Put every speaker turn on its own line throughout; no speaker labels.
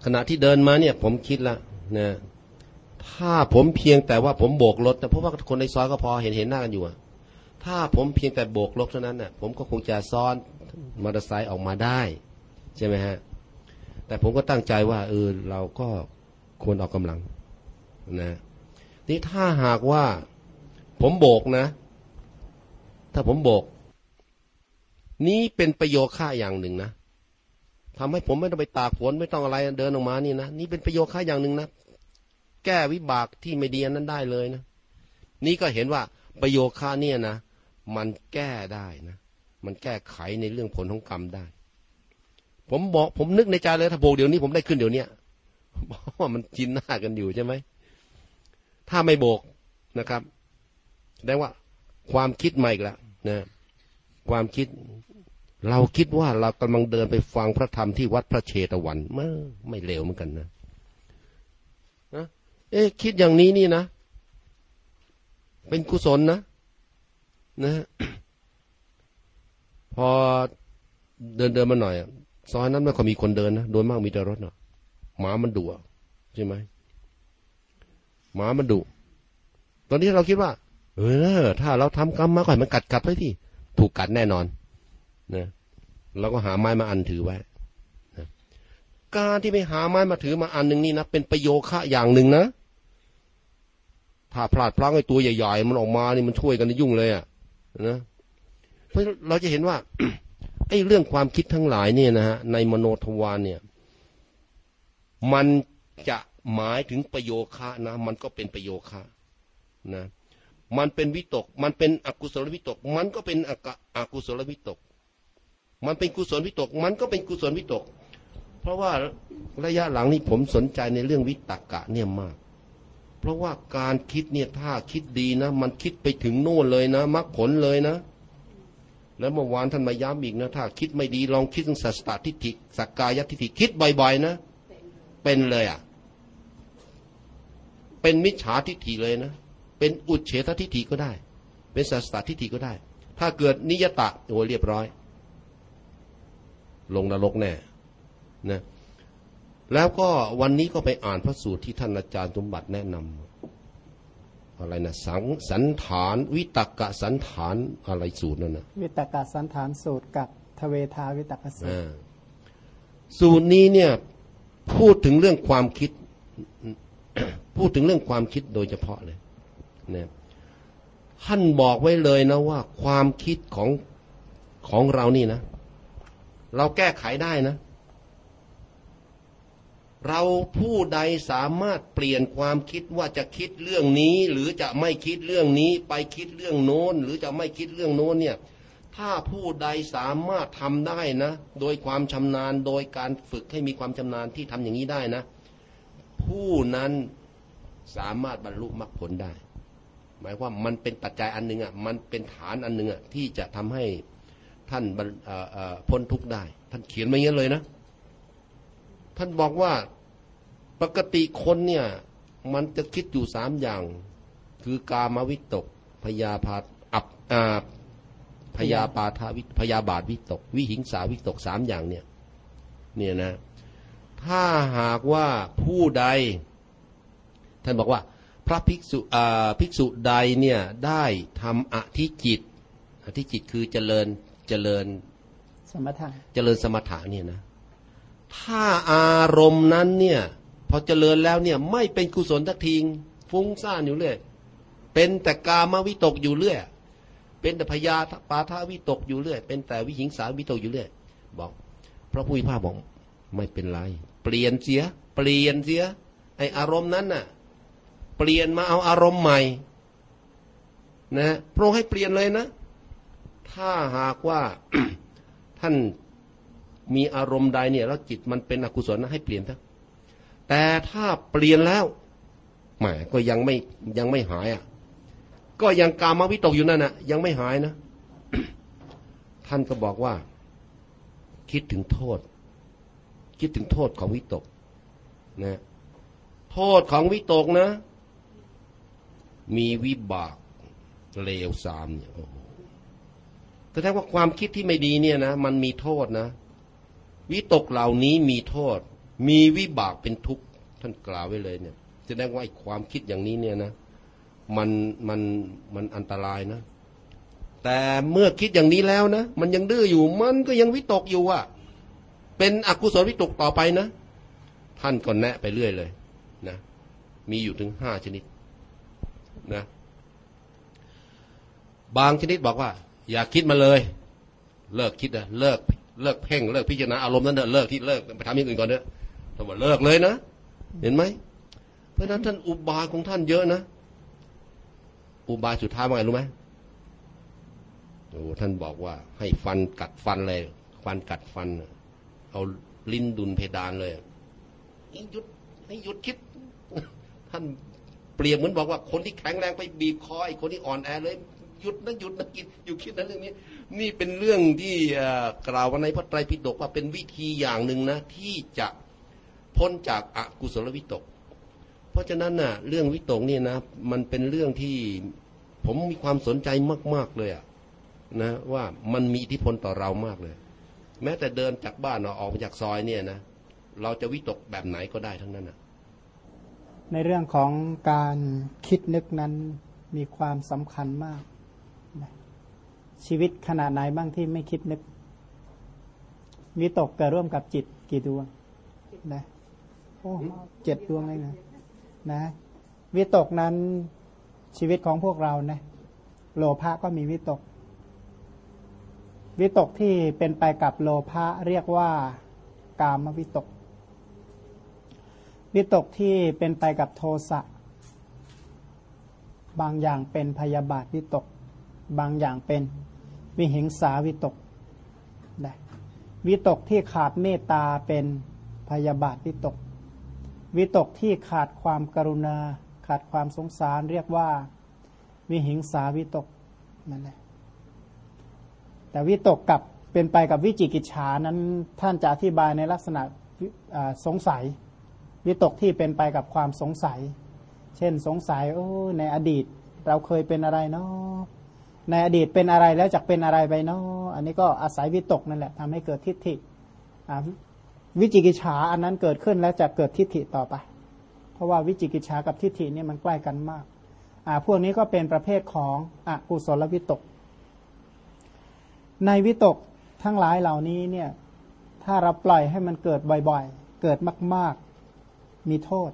ขณะที่เดินมาเนี่ยผมคิดละนะถ้าผมเพียงแต่ว่าผมโบกรถแต่เพราะว่าคนในซอยก็พอเห็นหน้ากันอยู่ถ้าผมเพียงแต่โบกรถเท่านั้นน่ะผมก็คงจะซ้อนมอเตอร์ไซค์ออกมาได้ใช่ไหมฮะแต่ผมก็ตั้งใจว่าเราก็ควรออกกำลังนะนี่ถ้าหากว่าผมโบกนะถ้าผมโบกนี้เป็นประโยชน์ค่าอย่างหนึ่งนะทำให้ผมไม่ต้องไปตากฝนไม่ต้องอะไรเดินออกมานี่นะนี่เป็นประโยชน์ค่าอย่างหนึ่งนะแก้วิบากที่ไม่ดีนั้นได้เลยนะนี่ก็เห็นว่าประโยชน์ค่าเนี่ยนะมันแก้ได้นะมันแก้ไขในเรื่องผลของกรรมได้ผมนึกในใจเลยถ้าโบกเดี๋ยวนี้ผมได้ขึ้นเดี๋ยวนี้เพราะว่ามันชินหน้ากันอยู่ใช่ไหมถ้าไม่โบกนะครับแสดงว่าความคิดใหม่อีกแล้วนะความคิดเราคิดว่าเรากำลังเดินไปฟังพระธรรมที่วัดพระเชตวันไม่เลวเหมือนกันนะคิดอย่างนี้นี่นะเป็นกุศลนะพอเดินมาหน่อยซอยนั้นไม่ค่อยมีคนเดินนะโดยมากมีแต่รถเนาะหมามันดุใช่ไหมหมามันดุตอนนี้เราคิดว่าถ้าเราทำกรรมมาก่อนมันกัดไว้ที่ถูกกัดแน่นอนนะเราก็หาไม้มาอันถือไว้นะการที่ไปหาไม้มาถือมาอันหนึ่งนี่นะเป็นประโยคะอย่างหนึ่งนะถ้าพลาดพลั้งไอ้ตัวใหญ่ๆมันออกมานี่มันช่วยกันยุ่งเลยนะเพราะเราจะเห็นว่า ไอ้เรื่องความคิดทั้งหลายเนี่ยนะฮะในมโนทวารเนี่ยมันจะหมายถึงประโยคะนะมันก็เป็นประโยคะนะมันเป็นวิตกมันเป็นอกุศลวิตกมันก็เป็นอกุศลวิตกมันเป็นกุศลวิตกมันก็เป็นกุศลวิตกเพราะว่าระยะหลังนี้ผมสนใจในเรื่องวิตกะเนี่ยมากเพราะว่าการคิดเนี่ยถ้าคิดดีนะมันคิดไปถึงโน่นเลยนะมรรคผลเลยนะแล้วเมื่อวานท่านมาย้ำอีกนะถ้าคิดไม่ดีลองคิดถึงสัสตทิฏฐิสักกายทิฏฐิคิดบ่อยๆนะเป็นเลยเป็นมิจฉาทิฏฐิเลยนะเป็นอุเฉททิฏฐิก็ได้เป็นสัสตทิฏฐิก็ได้ถ้าเกิดนิยตะโอ้เรียบร้อยลงนรกแน่นะแล้วก็วันนี้ก็ไปอ่านพระสูตรที่ท่านอาจารย์สมบัติแนะนำอะไรนะสันฐานวิตกะสันฐานอะไรสูตรนั่นนะ
วิตกะสันฐานสูตรกับทเวทาวิตกสูตร
สูตรนี้เนี่ยพูดถึงเรื่องความคิด พูดถึงเรื่องความคิดโดยเฉพาะเลยเนี่ยท่านบอกไว้เลยนะว่าความคิดของเรานี่นะเราแก้ไขได้นะเราผู้ใดสามารถเปลี่ยนความคิดว่าจะคิดเรื่องนี้หรือจะไม่คิดเรื่องนี้ไปคิดเรื่องโน้นหรือจะไม่คิดเรื่องโน้นเนี่ยถ้าผู้ใดสามารถทำได้นะโดยความชำนาญโดยการฝึกให้มีความชำนาญที่ทำอย่างนี้ได้นะผู้นั้นสามารถบรรลุมรรคผลได้หมายว่ามันเป็นปัจจัยอันหนึ่งมันเป็นฐานอันหนึ่งที่จะทำให้ท่านพ้นทุกข์ได้ท่านเขียนมาอย่างนี้เลยนะท่านบอกว่าปกติคนเนี่ยมันจะคิดอยู่3อย่างคือกามวิตกพยาบาทพยาบาทวิตกวิหิงสาวิตก3อย่างเนี่ยนะถ้าหากว่าผู้ใดท่านบอกว่าพระภิกษุใดเนี่ยได้ทำอธิจิตคือเจริญสมถะเนี่ยนะถ้าอารมณ์นั้นเนี่ยพอเจริญแล้วเนี่ยไม่เป็นกุศลทักทีฟุ้งซ่านอยู่เรื่อยเป็นแต่กามวิตกอยู่เรื่อยเป็นแต่พยาปาทวิตกอยู่เรื่อยเป็นแต่วิหิงสาวิตกอยู่เรื่อยบอกพระผู้มีพระภาคบอกไม่เป็นไรเปลี่ยนเสียไออารมณ์นั้นน่ะเปลี่ยนมาเอาอารมณ์ใหม่นะพระองค์ให้เปลี่ยนเลยนะถ้าหากว่า ท่านมีอารมณ์ใดเนี่ยแล้วจิตมันเป็นอกุศลนะให้เปลี่ยนซะแต่ถ้าเปลี่ยนแล้วแหมก็ยังไม่หายก็ยังกามวิตกอยู่นั่นยังไม่หายนะ ท่านก็บอกว่าคิดถึงโทษของวิตกนะโทษของวิตกนะมีวิบากเลวทรามเนี่ยแสดงว่าความคิดที่ไม่ดีเนี่ยนะมันมีโทษนะวิตกเหล่านี้มีโทษมีวิบากเป็นทุกข์ท่านกล่าวไว้เลยเนี่ยแสดงว่าความคิดอย่างนี้เนี่ยนะมันอันตรายนะแต่เมื่อคิดอย่างนี้แล้วนะมันยังดื้ออยู่มันก็ยังวิตกอยู่อะเป็นอกุศลวิตกต่อไปนะท่านก็แนะไปเรื่อยเลยนะมีอยู่ถึง5 ชนิดนะบางชนิดบอกว่าอย่าคิดมาเลยเลิกคิดนะเลิกเพ่งเลิกพิจารณาอารมณ์นั้นเถอะเลิกที่เลิกไปทำอย่างอื่นก่อนเถอะท่านบอกเลิกเลยนะเห็นไหมเพราะฉะนั้นท่านอุบายของท่านเยอะนะอุบายสุดท้ายว่าไงรู้ไหมโอ้ท่านบอกว่าให้ฟันกัดฟันเลยฟันกัดฟันเอาลิ้นดุลเพดานเลยให้หยุดคิดท่านเปรียบเหมือนบอกว่าคนที่แข็งแรงไปบีบคอไอ้คนที่อ่อนแอเลยหยุดนะกินอยู่คิดนะเรื่องนี้นี่เป็นเรื่องที่กล่าวในพระไตรปิฎกว่าเป็นวิธีอย่างหนึ่งนะที่จะพ้นจากอกุศลวิตกเพราะฉะนั้นน่ะเรื่องวิตกนี่นะมันเป็นเรื่องที่ผมมีความสนใจมากๆเลยอะนะว่ามันมีอิทธิพลต่อเรามากเลยแม้แต่เดินจากบ้านออกมาจากซอยเนี่ยนะเราจะวิตกแบบไหนก็ได้ทั้งนั้นนะ
ในเรื่องของการคิดนึกนั้นมีความสำคัญมากชีวิตขนาดไหนบ้างที่ไม่คิดนึกวิตกเกิดร่วมกับจิตกี่ดวงนะโอ้7 ดวงเลยนะวิตกนั้นชีวิตของพวกเรานะโลภะก็มีวิตกที่เป็นไปกับโลภะเรียกว่ากามวิตกวิตกที่เป็นไปกับโทสะบางอย่างเป็นพยาบาทวิตกบางอย่างเป็นวิหิงสาวิตกนะวิตกที่ขาดเมตตาเป็นพยาบาทวิตกวิตกที่ขาดความกรุณาขาดความสงสารเรียกว่าวิหิงสาวิตกนั่นแหละแต่วิตกกับเป็นไปกับวิจิกิจฉานั้นท่านจะอธิบายในลักษณะสงสัยวิตกที่เป็นไปกับความสงสัยเช่นสงสัยในอดีตเราเคยเป็นอะไรเนาะในอดีตเป็นอะไรแล้วจะเป็นอะไรไปเนาะอันนี้ก็อาศัยวิตกนั่นแหละทำให้เกิดทิฏฐิวิจิกิจฉาอันนั้นเกิดขึ้นแล้วจะเกิดทิฏฐิต่อไปเพราะว่าวิจิกิจฉากับทิฏฐิเนี่ยมันใกล้กันมากพวกนี้ก็เป็นประเภทของอกุศลวิตกในวิตกทั้งหลายเหล่านี้เนี่ยถ้าเราปล่อยให้มันเกิดบ่อยๆเกิดมากๆมีโทษ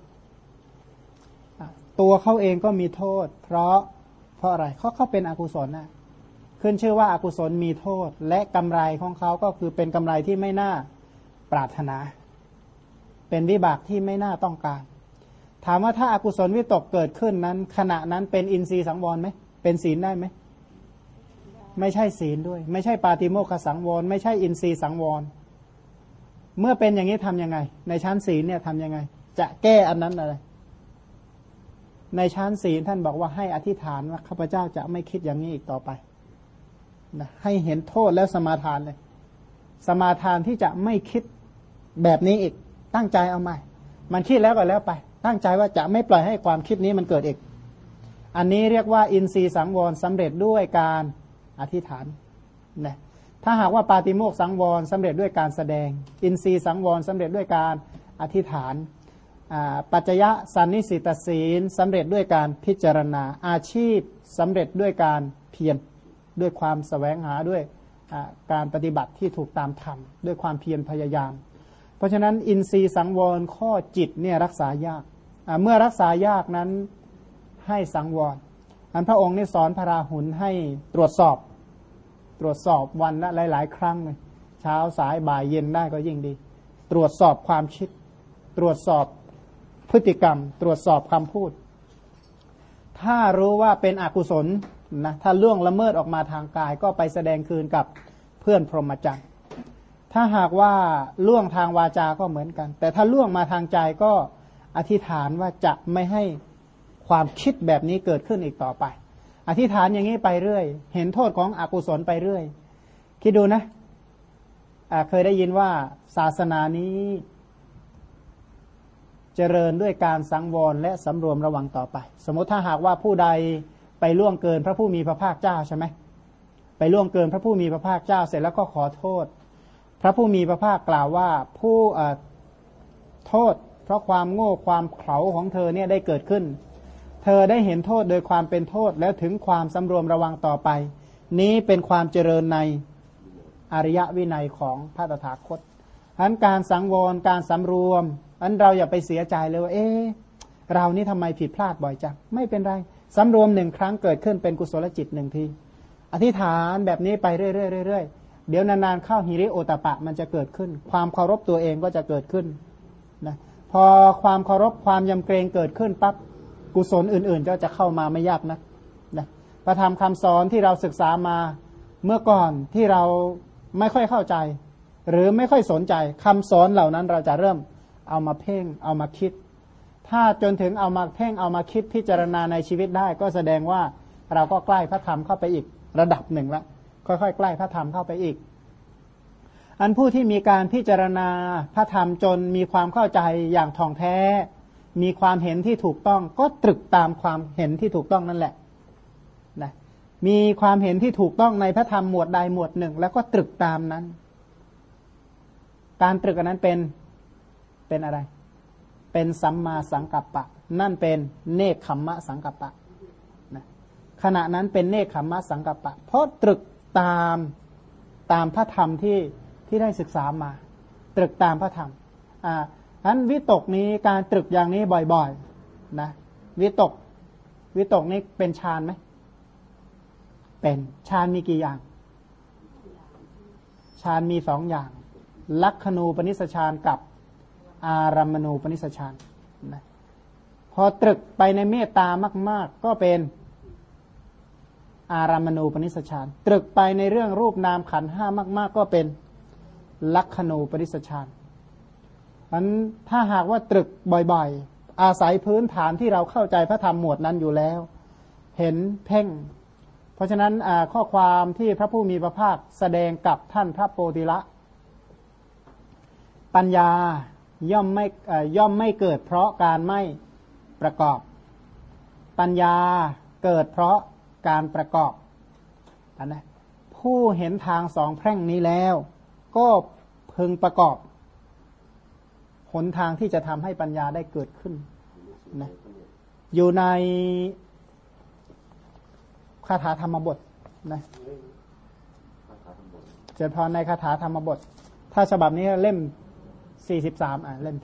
ตัวเขาเองก็มีโทษเพราะอะไรเขาเป็นอกุศลนะขึ้นชื่อว่าอากุศลมีโทษและกำไรของเขาก็คือเป็นกำไรที่ไม่น่าปรารถนาเป็นวิบากที่ไม่น่าต้องการถามว่าถ้าอากุศลวิตกเกิดขึ้นนั้นขณะนั้นเป็นอินทรีย์สังวรไหมเป็นศีลได้ไหมไม่ใช่ศีลด้วยไม่ใช่ปาติโมกขสังวรไม่ใช่อินทรีย์สังวรเมื่อเป็นอย่างนี้ทำยังไงในชั้นศีลเนี่ยทำยังไงจะแก้อันนั้นอะไรในชั้นศีลท่านบอกว่าให้อธิษฐานว่าข้าพเจ้าจะไม่คิดอย่างนี้อีกต่อไปนะให้เห็นโทษแล้วสมาทานเลยสมาทานที่จะไม่คิดแบบนี้อีกตั้งใจเอาใหม่มันคิดแล้วก็แล้วไปตั้งใจว่าจะไม่ปล่อยให้ความคิดนี้มันเกิดอีกอันนี้เรียกว่าอินทรีย์สังวรสำเร็จด้วยการอธิษฐานนะถ้าหากว่าปาติโมกข์สังวรสำเร็จด้วยการแสดงอินทรีย์สังวรสำเร็จด้วยการอธิษฐานปัจจยสันนิสิตศีลสำเร็จด้วยการพิจารณาอาชีพสำเร็จด้วยการเพียรด้วยความแสวงหาด้วยการปฏิบัติที่ถูกตามธรรมด้วยความเพียรพยายามเพราะฉะนั้นอินทรีย์สังวรข้อจิตเนี่ยรักษายากเมื่อรักษายากนั้นให้สังวรอันพระองค์ได้สอนพระราหุลให้ตรวจสอบวันละหลายๆครั้งเลยเช้าสายบ่ายเย็นได้ก็ยิ่งดีตรวจสอบความคิดตรวจสอบพฤติกรรมตรวจสอบคำพูดถ้ารู้ว่าเป็นอกุศลนะถ้าล่วงละเมิดออกมาทางกายก็ไปแสดงคืนกับเพื่อนพรหมจรรย์ถ้าหากว่าล่วงทางวาจาก็เหมือนกันแต่ถ้าล่วงมาทางใจก็อธิษฐานว่าจะไม่ให้ความคิดแบบนี้เกิดขึ้นอีกต่อไปอธิษฐานอย่างนี้ไปเรื่อยเห็นโทษของอกุศลไปเรื่อยคิดดูนะเคยได้ยินว่าศาสนานี้เจริญด้วยการสังวรและสำรวมระวังต่อไปสมมติถ้าหากว่าผู้ใดไปล่วงเกินพระผู้มีพระภาคเจ้าใช่ไหมไปล่วงเกินพระผู้มีพระภาคเจ้าเสร็จแล้วก็ขอโทษพระผู้มีพระภาคกล่าวว่าโทษเพราะความโง่ความเขลาของเธอเนี่ยได้เกิดขึ้นเธอได้เห็นโทษโดยความเป็นโทษแล้วถึงความสำรวมระวังต่อไปนี้เป็นความเจริญในอริยวินัยของพระตถาคตอันการสังวรการสำรวมอันเราอย่าไปเสียใจเลยว่าเรานี่ทำไมผิดพลาดบ่อยจังไม่เป็นไรสำรวม1 ครั้งเกิดขึ้นเป็นกุศลจิต1 ทีอธิษฐานแบบนี้ไปเรื่อยๆเดี๋ยวนานๆเข้าหิริโอตปะมันจะเกิดขึ้นความเคารพตัวเองก็จะเกิดขึ้นนะพอความเคารพความยำเกรงเกิดขึ้นปั๊บกุศลอื่นๆก็จะเข้ามาไม่ยากนะพระธรรมคำสอนที่เราศึกษามาเมื่อก่อนที่เราไม่ค่อยเข้าใจหรือไม่ค่อยสนใจคำสอนเหล่านั้นเราจะเริ่มเอามาเพ่งเอามาคิดถ้าจนถึงเอามาเพ่งเอามาคิดพิจารณาในชีวิตได้ก็แสดงว่าเราก็ใกล้พระธรรมเข้าไปอีกระดับหนึ่งละค่อยๆใกล้พระธรรมเข้าไปอีกอันผู้ที่มีการพิจารณาพระธรรมจนมีความเข้าใจอย่างท่องแท้มีความเห็นที่ถูกต้องก็ตรึกตามความเห็นที่ถูกต้องนั่นแหละนะมีความเห็นที่ถูกต้องในพระธรรมหมวดใดหมวดหนึ่งแล้วก็ตรึกตามนั้นการตรึกอันนั้นเป็นอะไรเป็นสัมมาสังกัปปะนั่นเป็นเนกขัมมะสังกัปปะนะขณะนั้นเป็นเนกขัมมะสังกัปปะเพราะตรึกตามพระธรรมที่ได้ศึกษามาตรึกตามพระธรรมอันวิตกนี้การตรึกอย่างนี้บ่อยๆนะวิตกนี้เป็นฌานไหมเป็นฌานมีกี่อย่างฌานมี2 อย่างลักขณูปนิสฌานกับอารัมมณูปนิสฌานนะพอตรึกไปในเมตตามากๆก็เป็นอารัมมณูปนิสฌานตรึกไปในเรื่องรูปนามขันธ์5มากๆก็เป็นลักขณูปนิสฌานอันถ้าหากว่าตรึกบ่อยๆอาศัยพื้นฐานที่เราเข้าใจพระธรรมหมวดนั้นอยู่แล้วเห็นเพ่งเพราะฉะนั้นข้อความที่พระผู้มีพระภาคแสดงกับท่านพระโพธิละปัญญาย่อมไม่เกิดเพราะการไม่ประกอบปัญญาเกิดเพราะการประกอบนะผู้เห็นทาง2 แพร่งนี้แล้วก็พึงประกอบหนทางที่จะทำให้ปัญญาได้เกิดขึ้นนะอยู่ในคาถาธรรมบทนะเจริญพรในคาถาธรรมบทถ้าฉบับนี้เล่ม43เล่ม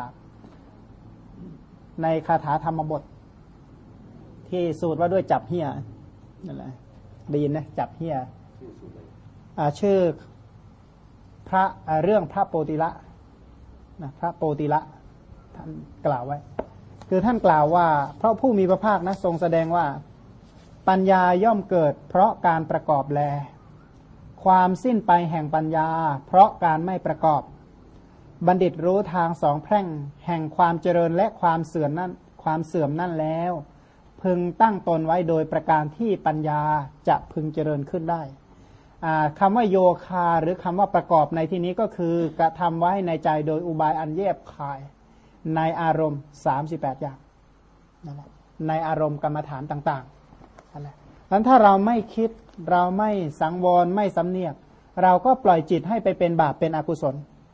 43ในคาถาธรรมบทที่สูตรว่าด้วยจับเหี้ยนั่นแหละได้ยินนะจับเหี้ยชื่อพระเรื่องพระโปติละนะพระโปติละท่านกล่าวไว้คือท่านกล่าวว่าเพราะผู้มีพระภาคนะทรงแสดงว่าปัญญาย่อมเกิดเพราะการประกอบแลความสิ้นไปแห่งปัญญาเพราะการไม่ประกอบบัณฑิตรู้ทาง2 แพร่งแห่งความเจริญและความเสื่อมนั่นแล้วพึงตั้งตนไว้โดยประการที่ปัญญาจะพึงเจริญขึ้นได้คำว่าโยคาหรือคำว่าประกอบในที่นี้ก็คือกระทำไว้ในใจโดยอุบายอันแยบคายในอารมณ์38 อย่างนั่นแหละในอารมณ์กรรมฐานต่างๆนั่นแหละงั้นถ้าเราไม่คิดเราไม่สังวรไม่สำเนียกเราก็ปล่อยจิตให้ไปเป็นบาปเป็นอกุศล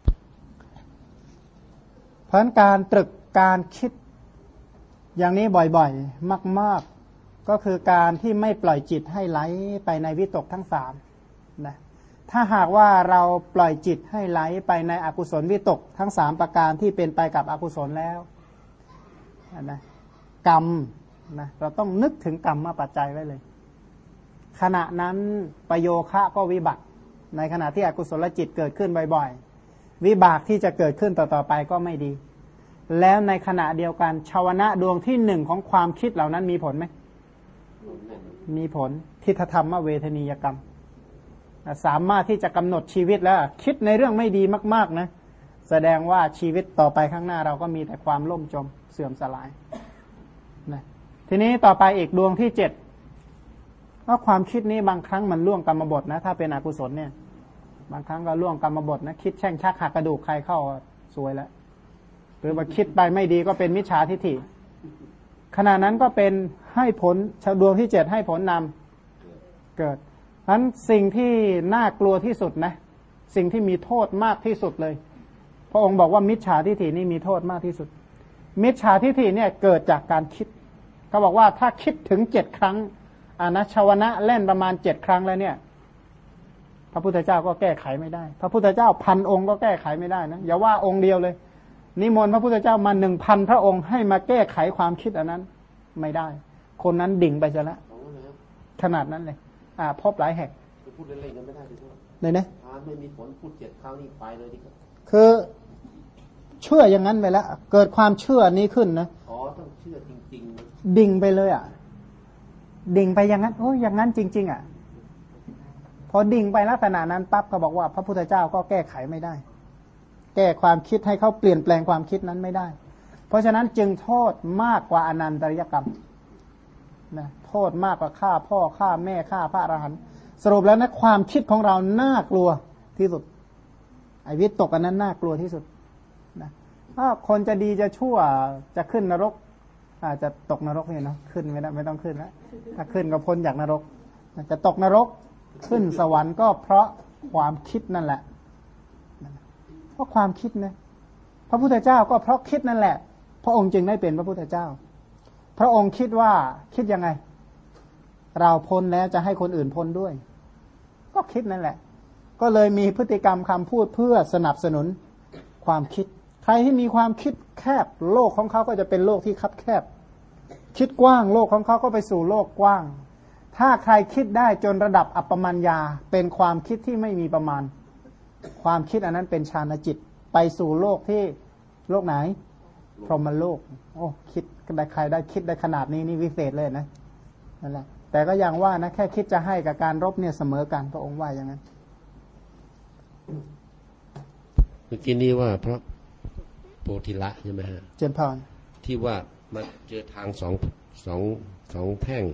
เพราะการตรึกการคิดอย่างนี้บ่อยๆมากๆก็คือการที่ไม่ปล่อยจิตให้ไหลไปในวิตกทั้ง3นะถ้าหากว่าเราปล่อยจิตให้ไหลไปในอกุศลวิตกทั้ง3ประการที่เป็นไปกับอกุศลแล้วนะกรรมนะเราต้องนึกถึงกรรมมาปัจจัยไว้เลยขณะนั้นประโยคะก็วิบัติในขณะที่อกุศลจิตเกิดขึ้นบ่อยๆวิบากที่จะเกิดขึ้นต่อๆไปก็ไม่ดีแล้วในขณะเดียวกันชาวนะดวงที่1ของความคิดเหล่านั้นมีผลไหมมีผลทิฏฐธรรมเวทนียกรรมสามารถที่จะกำหนดชีวิตแล้วคิดในเรื่องไม่ดีมากๆนะแสดงว่าชีวิตต่อไปข้างหน้าเราก็มีแต่ความล่มจมเสื่อมสลายนะทีนี้ต่อไปอีกดวงที่7ก็ความคิดนี้บางครั้งมันล่วงกรรมบทนะถ้าเป็นอกุศลเนี่ยบางครั้งก็ล่วงกรรมบทนะคิดแช่งชักหักกระดูกใครเข้าสวยแล้วหรือว่าคิดไปไม่ดีก็เป็นมิจฉาทิฏฐิขณะนั้นก็เป็นให้ผลดวงที่7ให้ผลนำเกิดเพราะฉะนั้นสิ่งที่น่ากลัวที่สุดนะสิ่งที่มีโทษมากที่สุดเลยพระองค์บอกว่ามิจฉาทิฏฐินี่มีโทษมากที่สุดมิจฉาทิฏฐิเนี่ยเกิดจากการคิดเขาบอกว่าถ้าคิดถึง7 ครั้งชาวนะเล่นประมาณ7 ครั้งแล้วเนี่ยพระพุทธเจ้าก็แก้ไขไม่ได้พระพุทธเจ้า1,000 องค์ก็แก้ไขไม่ได้นะอย่าว่าองค์เดียวเลยนิมนต์พระพุทธเจ้ามา 1,000 พระองค์ให้มาแก้ไขความคิดอันนั้นไม่ได้คนนั้นดิ่งไปซะแล้วขนาดนั้นเลยพบหลายแห่ง
พูดเล่นๆกันไม่ได้
เลยนะ
ไม่มีผลพูด7 ครั้งนี่ไปเลยดิ
คือเชื่ออย่างนั้นไปแล้วเกิดความเชื่อนี้ขึ้นนะ
ต้องเชื่อจริง
ๆดิ่งไปเลยดิ่งไปอย่างนั้นอย่างนั้นจริงๆพอดิ่งไปลักษณะนั้นปั๊บก็บอกว่าพระพุทธเจ้าก็แก้ไขไม่ได้แก้ความคิดให้เขาเปลี่ยนแปลงความคิดนั้นไม่ได้เพราะฉะนั้นจึงโทษมากกว่าอนันตริยกรรมนะโทษมากกว่าฆ่าพ่อฆ่าแม่ฆ่าพระอรหันต์สรุปแล้วนะความคิดของเราน่ากลัวที่สุดไอ้วิตกอันนั้นน่ากลัวที่สุดนะถ้าคนจะดีจะชั่วจะขึ้นนรกอาจจะตกนรกนี่เนาะขึ้นไม่ได้ไม่ต้องขึ้นแล้วถ้าขึ้นก็พ้นจากนรกจะตกนรกขึ้นสวรรค์ก็เพราะความคิดนั่นแหละเพราะความคิดนะพระพุทธเจ้าก็เพราะคิดนั่นแหละพระองค์จึงได้เป็นพระพุทธเจ้าพระองค์คิดว่าคิดยังไงเราพ้นแล้วจะให้คนอื่นพ้นด้วยก็คิดนั่นแหละก็เลยมีพฤติกรรมคำพูดเพื่อสนับสนุนความคิดใครที่มีความคิดแคบโลกของเขาก็จะเป็นโลกที่คับแคบคิดกว้างโลกของเขาก็ไปสู่โลกกว้างถ้าใครคิดได้จนระดับอัปปมัญญาเป็นความคิดที่ไม่มีประมาณความคิดอันนั้นเป็นฌานจิตไปสู่โลกที่โลกไหนพรหมโลกคิดได้ใครได้คิดได้ขนาดนี้นี่วิเศษเลยนะนั่นแหละแต่ก็อย่างว่านะแค่คิดจะให้กับการรบเนี่ยเสมอกันพระองค์ว่าอย่างนั้น
เมื่อกี้นี้ว่าพระโพธิละใช่ไหมฮะ
เจนพร
ที่ว่ามาเจอทางสองแพ่ง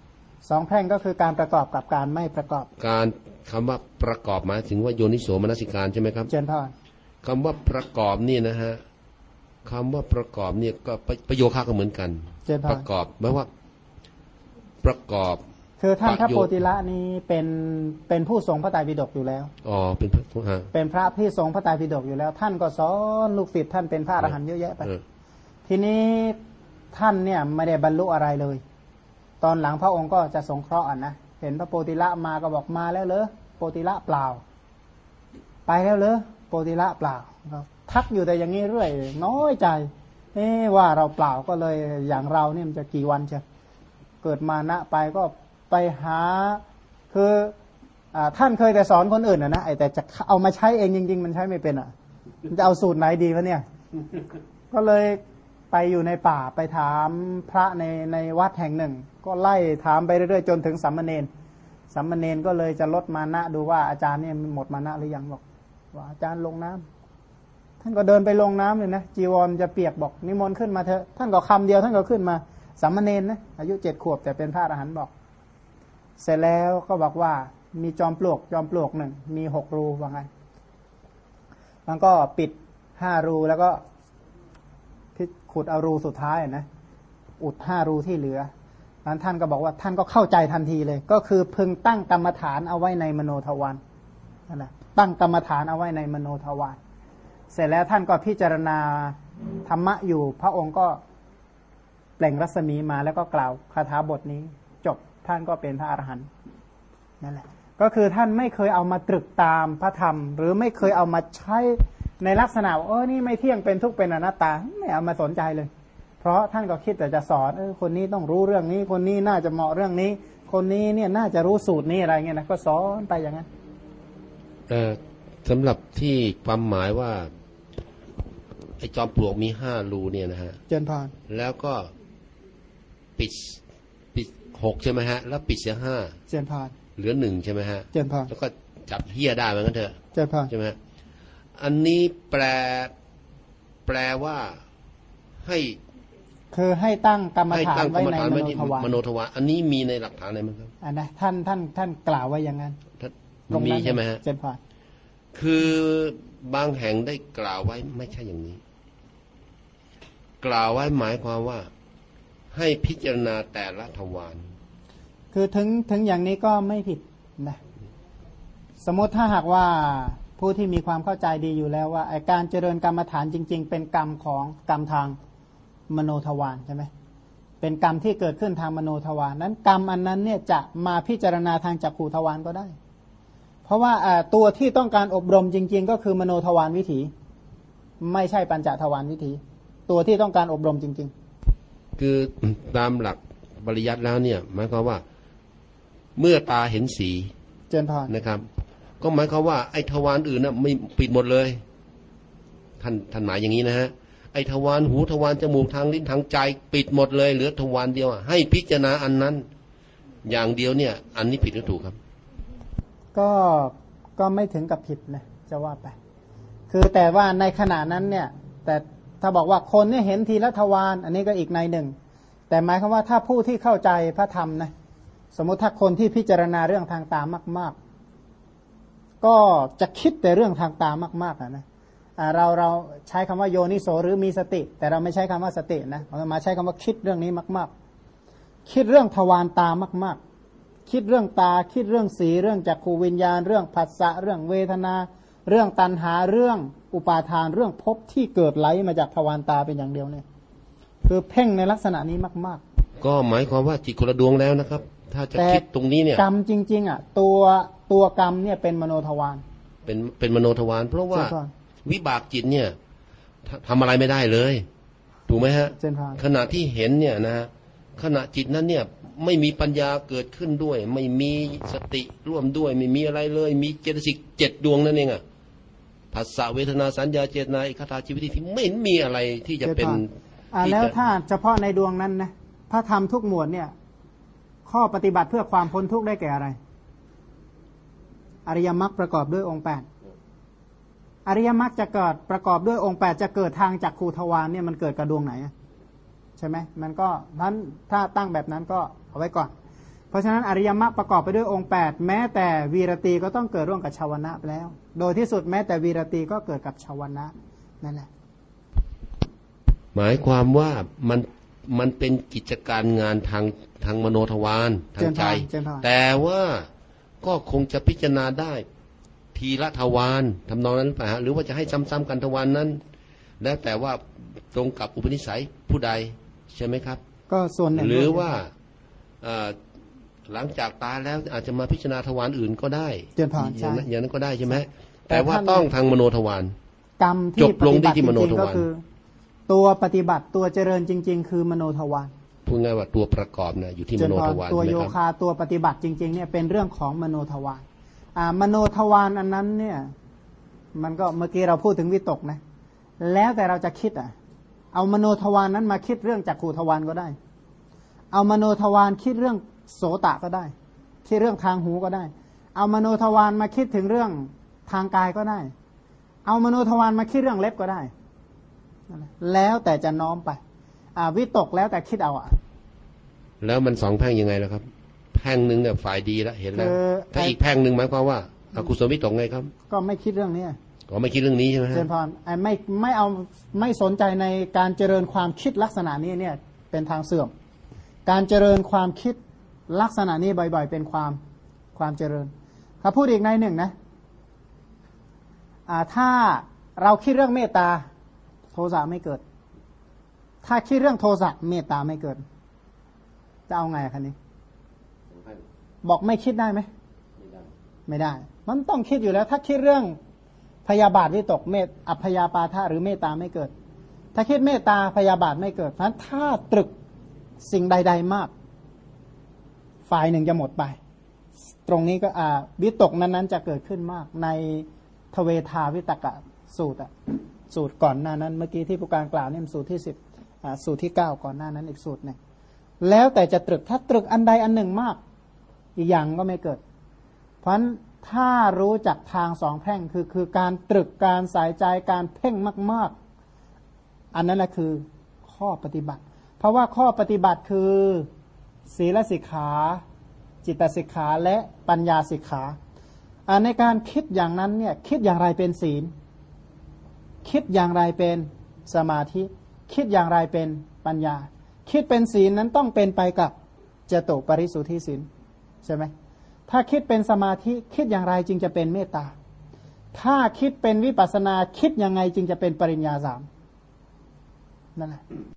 2 แพ่งก็คือการประกอบกับการไม่ประกอบ
การคำว่าประกอบหมายถึงว่าโยนิโสมนสิการใช่ไหมครับ
เจนพร
คำว่าประกอบนี่นะฮะคำว่าประกอบเนี่ยก็ประโยคะก็เหมือนกันประกอบหมายว่าประกอบ
คือท่านพระโพธิละนี้เป็นผู้ทรงพระไตรปิฎกอยู่แล้วเป็นพระที่ทรงพระไตรปิฎกอยู่แล้วท่านก็สอนลูกศิษย์ท่านเป็นพระอรหันต์เยอะแยะไปทีนี้ท่านเนี่ยไม่ได้บรรลุอะไรเลยตอนหลังพระองค์ก็จะสงเคราะห์นะเห็นพระโพธิละมาก็บอกมาแล้วเหรอโพธิละเปล่าไปแล้วเหรอโพธิละเปล่าทักอยู่แต่อย่างนี้เรื่อยน้อยใจว่าเราเปล่าก็เลยอย่างเราเนี่ยมันจะกี่วันจะเกิดมานะไปก็ไปหาคือท่านเคยแต่สอนคนอื่นนะแต่จะเอามาใช้เองจริงๆมันใช้ไม่เป็นมันจะเอาสูตรไหนดีวะเนี่ยก็เลยไปอยู่ในป่าไปถามพระในวัดแห่งหนึ่งก็ไล่ถามไปเรื่อยๆจนถึงสัมมเนรก็เลยจะลดมานะดูว่าอาจารย์เนี่ยหมดมานะหรือยังบอกว่าอาจารย์ลงน้ำท่านก็เดินไปลงน้ำเลยนะจีวรจะเปียกบอกนิมนต์ขึ้นมาเถอะท่านก็คำเดียวท่านก็ขึ้นมาสัมมเนรนะอายุ7 ขวบแต่เป็นพระอรหันต์บอกเสร็จแล้วก็บอกว่ามีจอมปลวกหนึ่งมี6 รูว่าไงมันก็ปิด5 รูแล้วก็ขุดเอารูสุดท้ายนะอุด5 รูที่เหลือนั้นท่านก็บอกว่าท่านก็เข้าใจทันทีเลยก็คือพึงตั้งกรรมฐานเอาไว้ในมโนทวารนั่นแหละตั้งกรรมฐานเอาไว้ในมโนทวารเสร็จแล้วท่านก็พิจารณาธรรมะอยู่พระองค์ก็เปล่งรัศมีมาแล้วก็กล่าวคาถาบทนี้จบท่านก็เป็นพระอรหันต์นั่นแหละก็คือท่านไม่เคยเอามาตรึกตามพระธรรมหรือไม่เคยเอามาใช้ในลักษณะว่านี่ไม่เที่ยงเป็นทุกข์เป็นอนัตตาไม่เอามาสนใจเลยเพราะท่านก็คิดแต่จะสอนคนนี้ต้องรู้เรื่องนี้คนนี้น่าจะเหมาะเรื่องนี้คนนี้เนี่ยน่าจะรู้สูตรนี้อะไรเงี้ยนะก็สอนไปอย่างนั้น
สำหรับที่ความหมายว่าไอ้จอมปลวกมี5 รูเนี่ยนะฮะ
เจนพร
แล้วก็ปิด6ใช่ไหมฮะแล้วปิดเสีย5
เจนพร
เหลือ1ใช่ไหมฮะ
เจนพร
แล้วก็จับเหี้ยได้เหมือนกันเถอะ
เจนพร
ใช่ไหมอันนี้แปลว่าให้
คือให้ตั้งกรรมฐานไว้ใน
มโนทวารอันนี้มีในหลักฐานอะไรมั้งครับ
นะท่านกล่าวไว้อย่างนั้น
มีใช่ไหมฮะ
เจนพร
คือบางแห่งได้กล่าวไว้ไม่ใช่อย่างนี้กล่าวไว้หมายความว่าให้พิจารณาแต่ละทวาร
คือถึงอย่างนี้ก็ไม่ผิดนะสมมติถ้าหากว่าผู้ที่มีความเข้าใจดีอยู่แล้วว่าการเจริญกรรมฐานจริงๆเป็นกรรมของกรรมทางมโนทวารใช่ไหมเป็นกรรมที่เกิดขึ้นทางมโนทวารนั้นกรรมอันนั้นเนี่ยจะมาพิจารณาทางจักขุทวารก็ได้เพราะว่าตัวที่ต้องการอบรมจริงๆก็คือมโนทวารวิถีไม่ใช่ปัญจทวารวิถีตัวที่ต้องการอบรมจริงๆ
คือตามหลักปริยัติแล้วเนี่ยหมายความว่าเมื่อตาเห็นสี
เจริญพร
นะครับก็หมายความว่าไอ้ทวารอื่นน่ะไม่ปิดหมดเลยท่านหมายอย่างนี้นะฮะไอ้ทวารหูทวารจมูกทางลิ้นทางใจปิดหมดเลยเหลือทวารเดียวให้พิจารณาอันนั้นอย่างเดียวเนี่ยอันนี้ผิดหรือถูกครับ
ก็ไม่ถึงกับผิดนะจะว่าไปคือแต่ว่าในขณะนั้นเนี่ยแต่ถ้าบอกว่าคนเนี่ยเห็นทีละทวารอันนี้ก็อีกในหนึ่งแต่หมายความว่าถ้าผู้ที่เข้าใจพระธรรมนะสมมติถ้าคนที่พิจารณาเรื่องทางตามากๆก็จะคิดแต่เรื่องทางตามากๆนะเราใช้คำว่าโยนิโสหรือมีสติแต่เราไม่ใช้คำว่าสตินะเรามาใช้คำว่าคิดเรื่องนี้มากๆคิดเรื่องทวารตามากๆคิดเรื่องตาคิดเรื่องสีเรื่องจักขูวิญญาณเรื่องผัสสะเรื่องเวทนาเรื่องตัณหาเรื่องอุปาทานเรื่องภพที่เกิดไหลมาจากทวารตาเป็นอย่างเดียวเนี่ยคือเพ่งในลักษณะนี้มาก
ๆก็หมายความว่าจิตคนละดวงแล้วนะครับถ้าจะคิดตรงนี้เนี่ย
กรรมจริงๆตัวกรรมเนี่ยเป็นมโนทวาร
เป็นมโนทวารเพราะว่าวิบากจิตเนี่ยทำอะไรไม่ได้เลยถูกไหมฮะขณะที่เห็นเนี่ยนะขณะจิตนั้นเนี่ยไม่มีปัญญาเกิดขึ้นด้วยไม่มีสติร่วมด้วยไม่มีอะไรเลยมีเจตสิก7ดวงนั่นเองอะผัสสะเวทนาสัญญาเจตนาอิคตาชีวิตที่ไม่มีอะไรที่จะเป็น
แล้วถ้าเฉพาะในดวงนั้นนะพระธรรมทุกหมวดเนี่ยข้อปฏิบัติเพื่อความพ้นทุกข์ได้แก่อะไรอริยมรรคประกอบด้วยองค์8อริยมรรคจะเกิดประกอบด้วยองค์8จะเกิดทางจักขุทวารเนี่ยมันเกิดกับดวงไหนใช่ไหมมันก็นั้นถ้าตั้งแบบนั้นก็เอาไว้ก่อนเพราะฉะนั้นอริยมรรคประกอบไปด้วยองค์8แม้แต่วีรตีก็ต้องเกิดร่วมกับชาวนะแล้วโดยที่สุดแม้แต่วีรตีก็เกิดกับชาวนะนั่นแหละ
หมายความว่ามันเป็นกิจการงานทางมโนทวารทางใจแต่ว่าก็คงจะพิจารณาได้ทีละทวารทำนองนั้นหรือเปล่าหรือว่าจะให้ซ้ำๆกันทวารนั้นแล้วแต่ว่าตรงกับอุปนิสัยผู้ใดใช่ไหมครับ
ก็ส่วนหนึ่ง
หรือว่าหลังจากตายแล้วอาจจะมาพิจารณาทวารอื่นก็ได้อย่างนั้นก็ได้ใช่ไหมแต่ว่าต้องทางมโนทวาร
กรรมที่จบลงที่มโนทวารตัวปฏิบัติตัวเจริญจริงๆคือมโนทวาร
พูดง่ายว่าตัวประกอบนะอยู่ที่มโนทวาร
ตัวโยคาตัวปฏิบัติจริงๆเนี่ยเป็นเรื่องของมโนทวารมโนทวารอันนั้นเนี่ยมันก็เมื่อกี้เราพูดถึงวิตกนะแล้วแต่เราจะคิดเอามโนทวารนั้นมาคิดเรื่องจักขุทวารก็ได้เอามโนทวารคิดเรื่องโสตก็ได้คิดเรื่องทางหูก็ได้เอามโนทวารมาคิดถึงเรื่องทางกายก็ได้เอามโนทวารมาคิดเรื่องเล็บก็ได้แล้วแต่จะน้อมไปวิตกแล้วแต่คิดเอา
แล้วมัน2แพ่งยังไงล่ะครับแพ่งนึงเนี่ยฝ่ายดีแล้วเห็นแล้วถ้าอีกแพ่งนึงหมายความว่าอกุศลวิตกไงครับ
ก็ไม่คิดเรื่องนี้
ก็ไม่คิดเรื่องนี้ใช่ไหม
เจริญพรไม่สนใจในการเจริญความคิดลักษณะนี้เนี่ยเป็นทางเสื่อมการเจริญความคิดลักษณะนี้บ่อยๆเป็นความเจริญถ้าพูดอีกในหนึ่งนะถ้าเราคิดเรื่องเมตตาโทสะไม่เกิดถ้าคิดเรื่องโทสะเมตตาไม่เกิดจะเอาไงคันนี้บอกไม่คิดได้ไหมไม่ได้มันต้องคิดอยู่แล้วถ้าคิดเรื่องพยาบาทวิตกอัพยาปาทะหรือเมตตาไม่เกิดถ้าคิดเมตตาพยาบาทไม่เกิดเพราะฉะนั้นถ้าตรึกสิ่งใดๆมากฝ่ายหนึ่งจะหมดไปตรงนี้ก็วิตกนั้นๆจะเกิดขึ้นมากในทเวทาวิตกะสูตรสูตรก่อนหน้านั้นเมื่อกี้ที่ผู้การกล่าวนี่สูตรที่10สูตรที่9ก่อนหน้านั้นอีกสูตรหนึ่งแล้วแต่จะตรึกถ้าตรึกอันใดอันหนึ่งมากอีกอย่างก็ไม่เกิดเพราะฉะนั้นถ้ารู้จักทาง2แพร่งคือการตรึกการสายใจการเพ่งมากๆอันนั้นแหละคือข้อปฏิบัติเพราะว่าข้อปฏิบัติคือศีลสิกขาจิตสิกขาและปัญญาสิกขาในการคิดอย่างนั้นเนี่ยคิดอย่างไรเป็นศีลคิดอย่างไรเป็นสมาธิคิดอย่างไรเป็นปัญญาคิดเป็นศีลนั้นต้องเป็นไปกับจตุปริสุทธิศีลใช่ไหมถ้าคิดเป็นสมาธิคิดอย่างไรจึงจะเป็นเมตตาถ้าคิดเป็นวิปัสสนาคิดยังไงจึงจะเป็นปริญญาสามนั่นแหละ